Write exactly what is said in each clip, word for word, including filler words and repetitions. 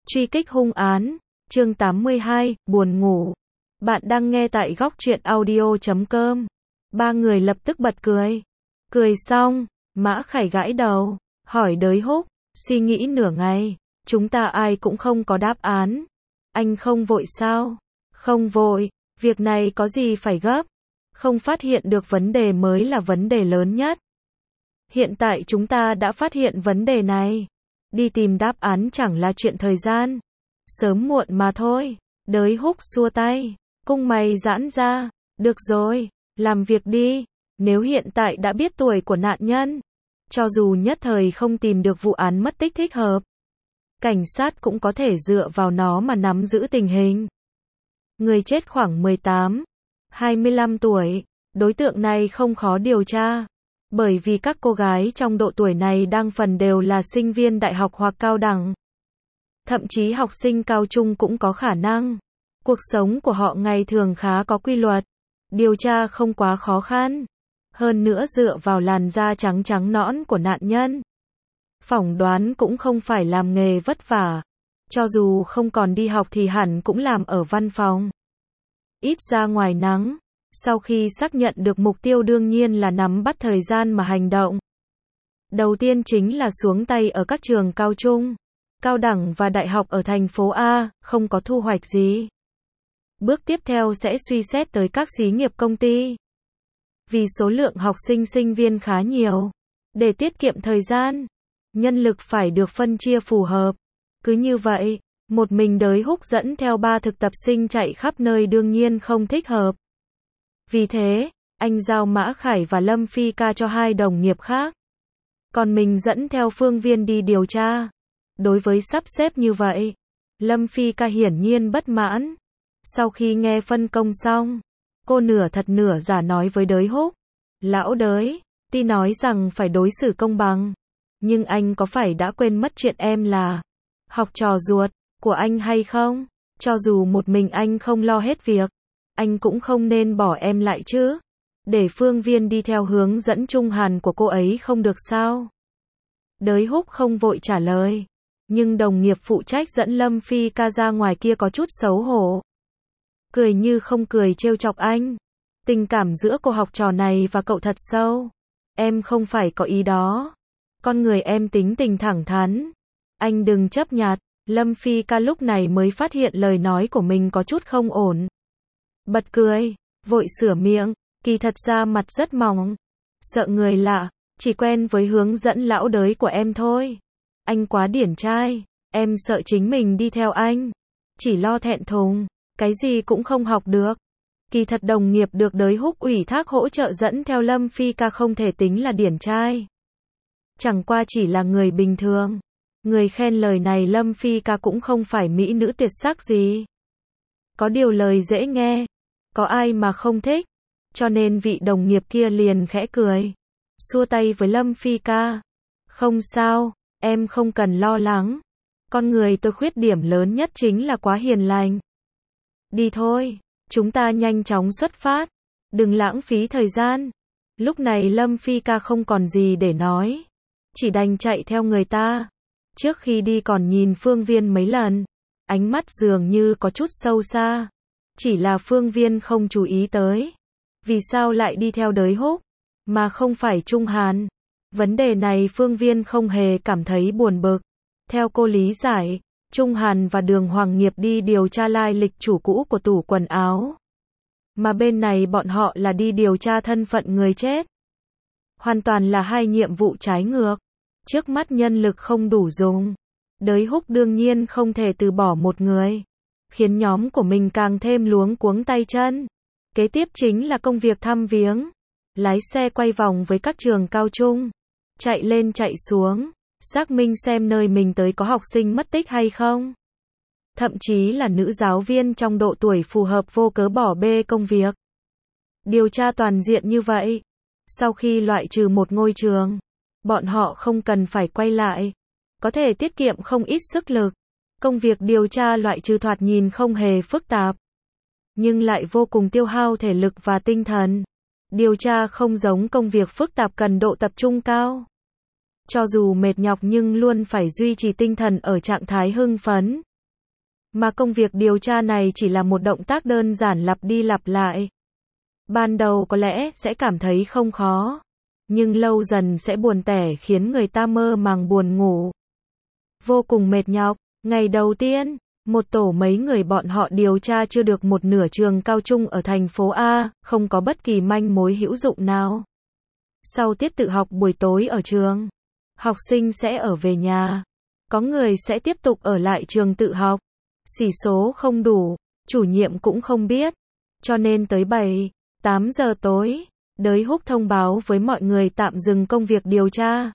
Truy kích hung án, chương tám mươi hai, buồn ngủ. Bạn đang nghe tại góc truyện audio chấm com. Ba người lập tức bật cười. Cười xong, Mã Khải gãi đầu, hỏi Đới Húc, suy nghĩ nửa ngày, chúng ta ai cũng không có đáp án. Anh không vội sao? Không vội, việc này có gì phải gấp. Không phát hiện được vấn đề mới là vấn đề lớn nhất. Hiện tại chúng ta đã phát hiện vấn đề này. Đi tìm đáp án chẳng là chuyện thời gian. Sớm muộn mà thôi. Đới Húc xua tay. Cung mày giãn ra. Được rồi, làm việc đi. Nếu hiện tại đã biết tuổi của nạn nhân, cho dù nhất thời không tìm được vụ án mất tích thích hợp, cảnh sát cũng có thể dựa vào nó mà nắm giữ tình hình. Người chết khoảng mười tám, hai mươi lăm tuổi. Đối tượng này không khó điều tra. Bởi vì các cô gái trong độ tuổi này đang phần đều là sinh viên đại học hoặc cao đẳng. Thậm chí học sinh cao trung cũng có khả năng. Cuộc sống của họ ngày thường khá có quy luật. Điều tra không quá khó khăn. Hơn nữa dựa vào làn da trắng trắng nõn của nạn nhân, phỏng đoán cũng không phải làm nghề vất vả. Cho dù không còn đi học thì hẳn cũng làm ở văn phòng. Ít ra ngoài nắng. Sau khi xác nhận được mục tiêu đương nhiên là nắm bắt thời gian mà hành động. Đầu tiên chính là xuống tay ở các trường cao trung, cao đẳng và đại học ở thành phố A, không có thu hoạch gì. Bước tiếp theo sẽ suy xét tới các xí nghiệp công ty. Vì số lượng học sinh sinh viên khá nhiều, để tiết kiệm thời gian, nhân lực phải được phân chia phù hợp. Cứ như vậy, một mình Đới Húc dẫn theo ba thực tập sinh chạy khắp nơi đương nhiên không thích hợp. Vì thế, anh giao Mã Khải và Lâm Phi Ca cho hai đồng nghiệp khác. Còn mình dẫn theo Phương Viên đi điều tra. Đối với sắp xếp như vậy, Lâm Phi Ca hiển nhiên bất mãn. Sau khi nghe phân công xong, cô nửa thật nửa giả nói với Đới Húc. Lão Đới, tuy nói rằng phải đối xử công bằng, nhưng anh có phải đã quên mất chuyện em là học trò ruột của anh hay không? Cho dù một mình anh không lo hết việc, anh cũng không nên bỏ em lại chứ. Để Phương Viên đi theo hướng dẫn Trung Hàn của cô ấy không được sao? Đới Húc không vội trả lời. Nhưng đồng nghiệp phụ trách dẫn Lâm Phi Ca ra ngoài kia có chút xấu hổ. Cười như không cười trêu chọc anh. Tình cảm giữa cô học trò này và cậu thật sâu. Em không phải có ý đó. Con người em tính tình thẳng thắn. Anh đừng chấp nhặt. Lâm Phi Ca lúc này mới phát hiện lời nói của mình có chút không ổn. Bật cười, vội sửa miệng, kỳ thật ra mặt rất mỏng. Sợ người lạ, chỉ quen với hướng dẫn lão Đới của em thôi. Anh quá điển trai, em sợ chính mình đi theo anh. Chỉ lo thẹn thùng, cái gì cũng không học được. Kỳ thật đồng nghiệp được Đới Húc ủy thác hỗ trợ dẫn theo Lâm Phi Ca không thể tính là điển trai. Chẳng qua chỉ là người bình thường. Người khen lời này Lâm Phi Ca cũng không phải mỹ nữ tuyệt sắc gì. Có điều lời dễ nghe, có ai mà không thích. Cho nên vị đồng nghiệp kia liền khẽ cười, xua tay với Lâm Phi Ca. Không sao, em không cần lo lắng. Con người tôi khuyết điểm lớn nhất chính là quá hiền lành. Đi thôi, chúng ta nhanh chóng xuất phát. Đừng lãng phí thời gian. Lúc này Lâm Phi Ca không còn gì để nói, chỉ đành chạy theo người ta. Trước khi đi còn nhìn Phương Viên mấy lần. Ánh mắt dường như có chút sâu xa. Chỉ là Phương Viên không chú ý tới. Vì sao lại đi theo Đới Húc, mà không phải Trung Hàn? Vấn đề này Phương Viên không hề cảm thấy buồn bực. Theo cô lý giải, Trung Hàn và Đường Hoàng Nghiệp đi điều tra lai lịch chủ cũ của tủ quần áo. Mà bên này bọn họ là đi điều tra thân phận người chết. Hoàn toàn là hai nhiệm vụ trái ngược. Trước mắt nhân lực không đủ dùng. Đới Húc đương nhiên không thể từ bỏ một người, khiến nhóm của mình càng thêm luống cuống tay chân. Kế tiếp chính là công việc thăm viếng. Lái xe quay vòng với các trường cao trung. Chạy lên chạy xuống. Xác minh xem nơi mình tới có học sinh mất tích hay không. Thậm chí là nữ giáo viên trong độ tuổi phù hợp vô cớ bỏ bê công việc. Điều tra toàn diện như vậy. Sau khi loại trừ một ngôi trường, bọn họ không cần phải quay lại. Có thể tiết kiệm không ít sức lực. Công việc điều tra loại trừ thoạt nhìn không hề phức tạp, nhưng lại vô cùng tiêu hao thể lực và tinh thần. Điều tra không giống công việc phức tạp cần độ tập trung cao. Cho dù mệt nhọc nhưng luôn phải duy trì tinh thần ở trạng thái hưng phấn. Mà công việc điều tra này chỉ là một động tác đơn giản lặp đi lặp lại. Ban đầu có lẽ sẽ cảm thấy không khó, nhưng lâu dần sẽ buồn tẻ khiến người ta mơ màng buồn ngủ. Vô cùng mệt nhọc. Ngày đầu tiên, một tổ mấy người bọn họ điều tra chưa được một nửa trường cao trung ở thành phố A, không có bất kỳ manh mối hữu dụng nào. Sau tiết tự học buổi tối ở trường, học sinh sẽ ở về nhà. Có người sẽ tiếp tục ở lại trường tự học. Sĩ số không đủ, chủ nhiệm cũng không biết. Cho nên tới bảy, tám giờ tối, Đới Húc thông báo với mọi người tạm dừng công việc điều tra.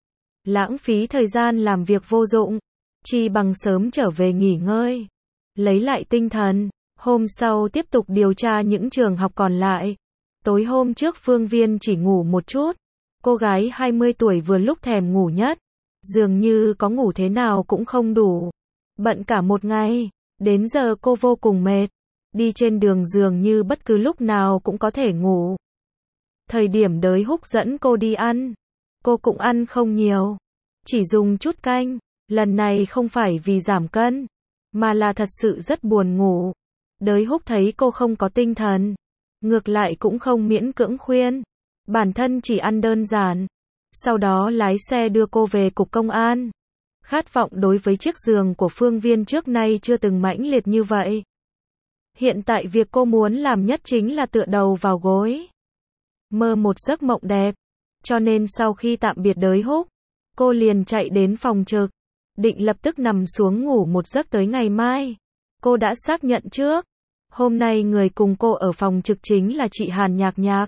Lãng phí thời gian làm việc vô dụng, chi bằng sớm trở về nghỉ ngơi, lấy lại tinh thần, hôm sau tiếp tục điều tra những trường học còn lại. Tối hôm trước Phương Viên chỉ ngủ một chút, cô gái hai mươi tuổi vừa lúc thèm ngủ nhất, dường như có ngủ thế nào cũng không đủ. Bận cả một ngày, đến giờ cô vô cùng mệt, đi trên đường dường như bất cứ lúc nào cũng có thể ngủ. Thời điểm Đới Húc dẫn cô đi ăn, cô cũng ăn không nhiều, chỉ dùng chút canh. Lần này không phải vì giảm cân, mà là thật sự rất buồn ngủ. Đới Húc thấy cô không có tinh thần, ngược lại cũng không miễn cưỡng khuyên, bản thân chỉ ăn đơn giản. Sau đó lái xe đưa cô về cục công an. Khát vọng đối với chiếc giường của Phương Viên trước nay chưa từng mãnh liệt như vậy. Hiện tại việc cô muốn làm nhất chính là tựa đầu vào gối, mơ một giấc mộng đẹp. Cho nên sau khi tạm biệt Đới Húc, cô liền chạy đến phòng trực, định lập tức nằm xuống ngủ một giấc tới ngày mai. Cô đã xác nhận trước, hôm nay người cùng cô ở phòng trực chính là chị Hàn Nhạc Nhạc.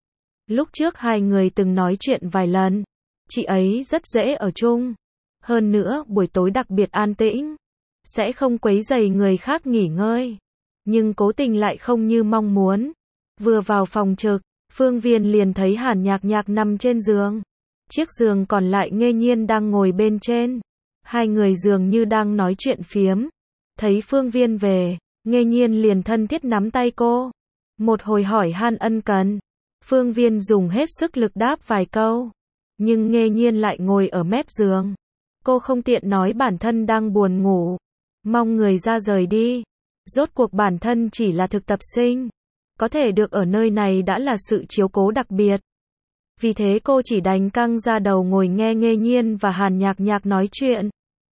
Lúc trước hai người từng nói chuyện vài lần, chị ấy rất dễ ở chung. Hơn nữa buổi tối đặc biệt an tĩnh, sẽ không quấy rầy người khác nghỉ ngơi. Nhưng cố tình lại không như mong muốn. Vừa vào phòng trực, Phương Viên liền thấy Hàn Nhạc Nhạc nằm trên giường. Chiếc giường còn lại Nghê Nhiên đang ngồi bên trên. Hai người dường như đang nói chuyện phiếm. Thấy Phương Viên về, Nghê Nhiên liền thân thiết nắm tay cô. Một hồi hỏi han ân cần. Phương Viên dùng hết sức lực đáp vài câu. Nhưng Nghê Nhiên lại ngồi ở mép giường. Cô không tiện nói bản thân đang buồn ngủ, mong người ra rời đi. Rốt cuộc bản thân chỉ là thực tập sinh, có thể được ở nơi này đã là sự chiếu cố đặc biệt. Vì thế cô chỉ đành căng ra đầu ngồi nghe Nghê Nhiên và Hàn Nhạc Nhạc nói chuyện.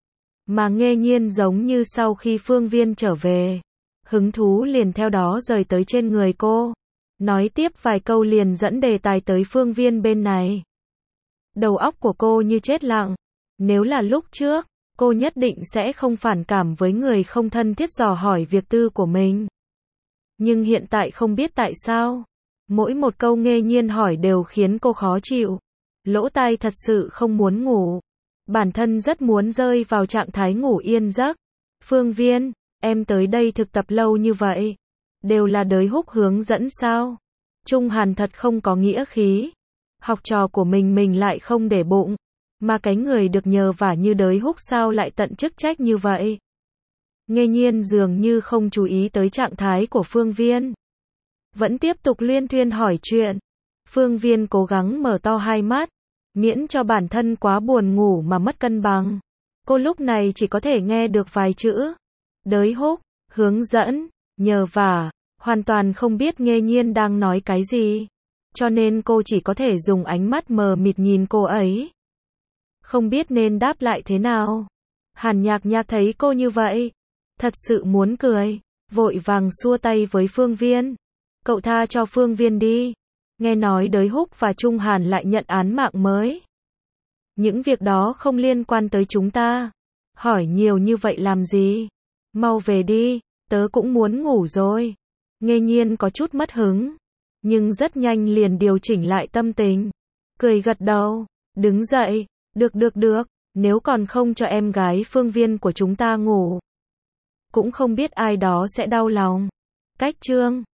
Mà Nghê Nhiên giống như sau khi Phương Viên trở về, hứng thú liền theo đó rời tới trên người cô. Nói tiếp vài câu liền dẫn đề tài tới Phương Viên bên này. Đầu óc của cô như chết lặng. Nếu là lúc trước, cô nhất định sẽ không phản cảm với người không thân thiết dò hỏi việc tư của mình. Nhưng hiện tại không biết tại sao, mỗi một câu Nghê Nhiên hỏi đều khiến cô khó chịu. Lỗ tai thật sự không muốn ngủ. Bản thân rất muốn rơi vào trạng thái ngủ yên giấc. Phương Viên, em tới đây thực tập lâu như vậy, đều là Đới Húc hướng dẫn sao? Trung Hàn thật không có nghĩa khí. Học trò của mình mình lại không để bụng. Mà cái người được nhờ vả như Đới Húc sao lại tận chức trách như vậy? Nghê Nhiên dường như không chú ý tới trạng thái của Phương Viên. Vẫn tiếp tục luyên thuyên hỏi chuyện. Phương Viên cố gắng mở to hai mắt, miễn cho bản thân quá buồn ngủ mà mất cân bằng. Cô lúc này chỉ có thể nghe được vài chữ. Đới Húc, hướng dẫn, nhờ vả, hoàn toàn không biết Nghê Nhiên đang nói cái gì. Cho nên cô chỉ có thể dùng ánh mắt mờ mịt nhìn cô ấy. Không biết nên đáp lại thế nào. Hàn Nhạc Nhạc thấy cô như vậy, thật sự muốn cười, vội vàng xua tay với Phương Viên. Cậu tha cho Phương Viên đi. Nghe nói Đới Húc và Trung Hàn lại nhận án mạng mới. Những việc đó không liên quan tới chúng ta. Hỏi nhiều như vậy làm gì? Mau về đi, tớ cũng muốn ngủ rồi. Nghê Nhiên có chút mất hứng, nhưng rất nhanh liền điều chỉnh lại tâm tình. Cười gật đầu, đứng dậy. Được được được, nếu còn không cho em gái Phương Viên của chúng ta ngủ, cũng không biết ai đó sẽ đau lòng. Cách chương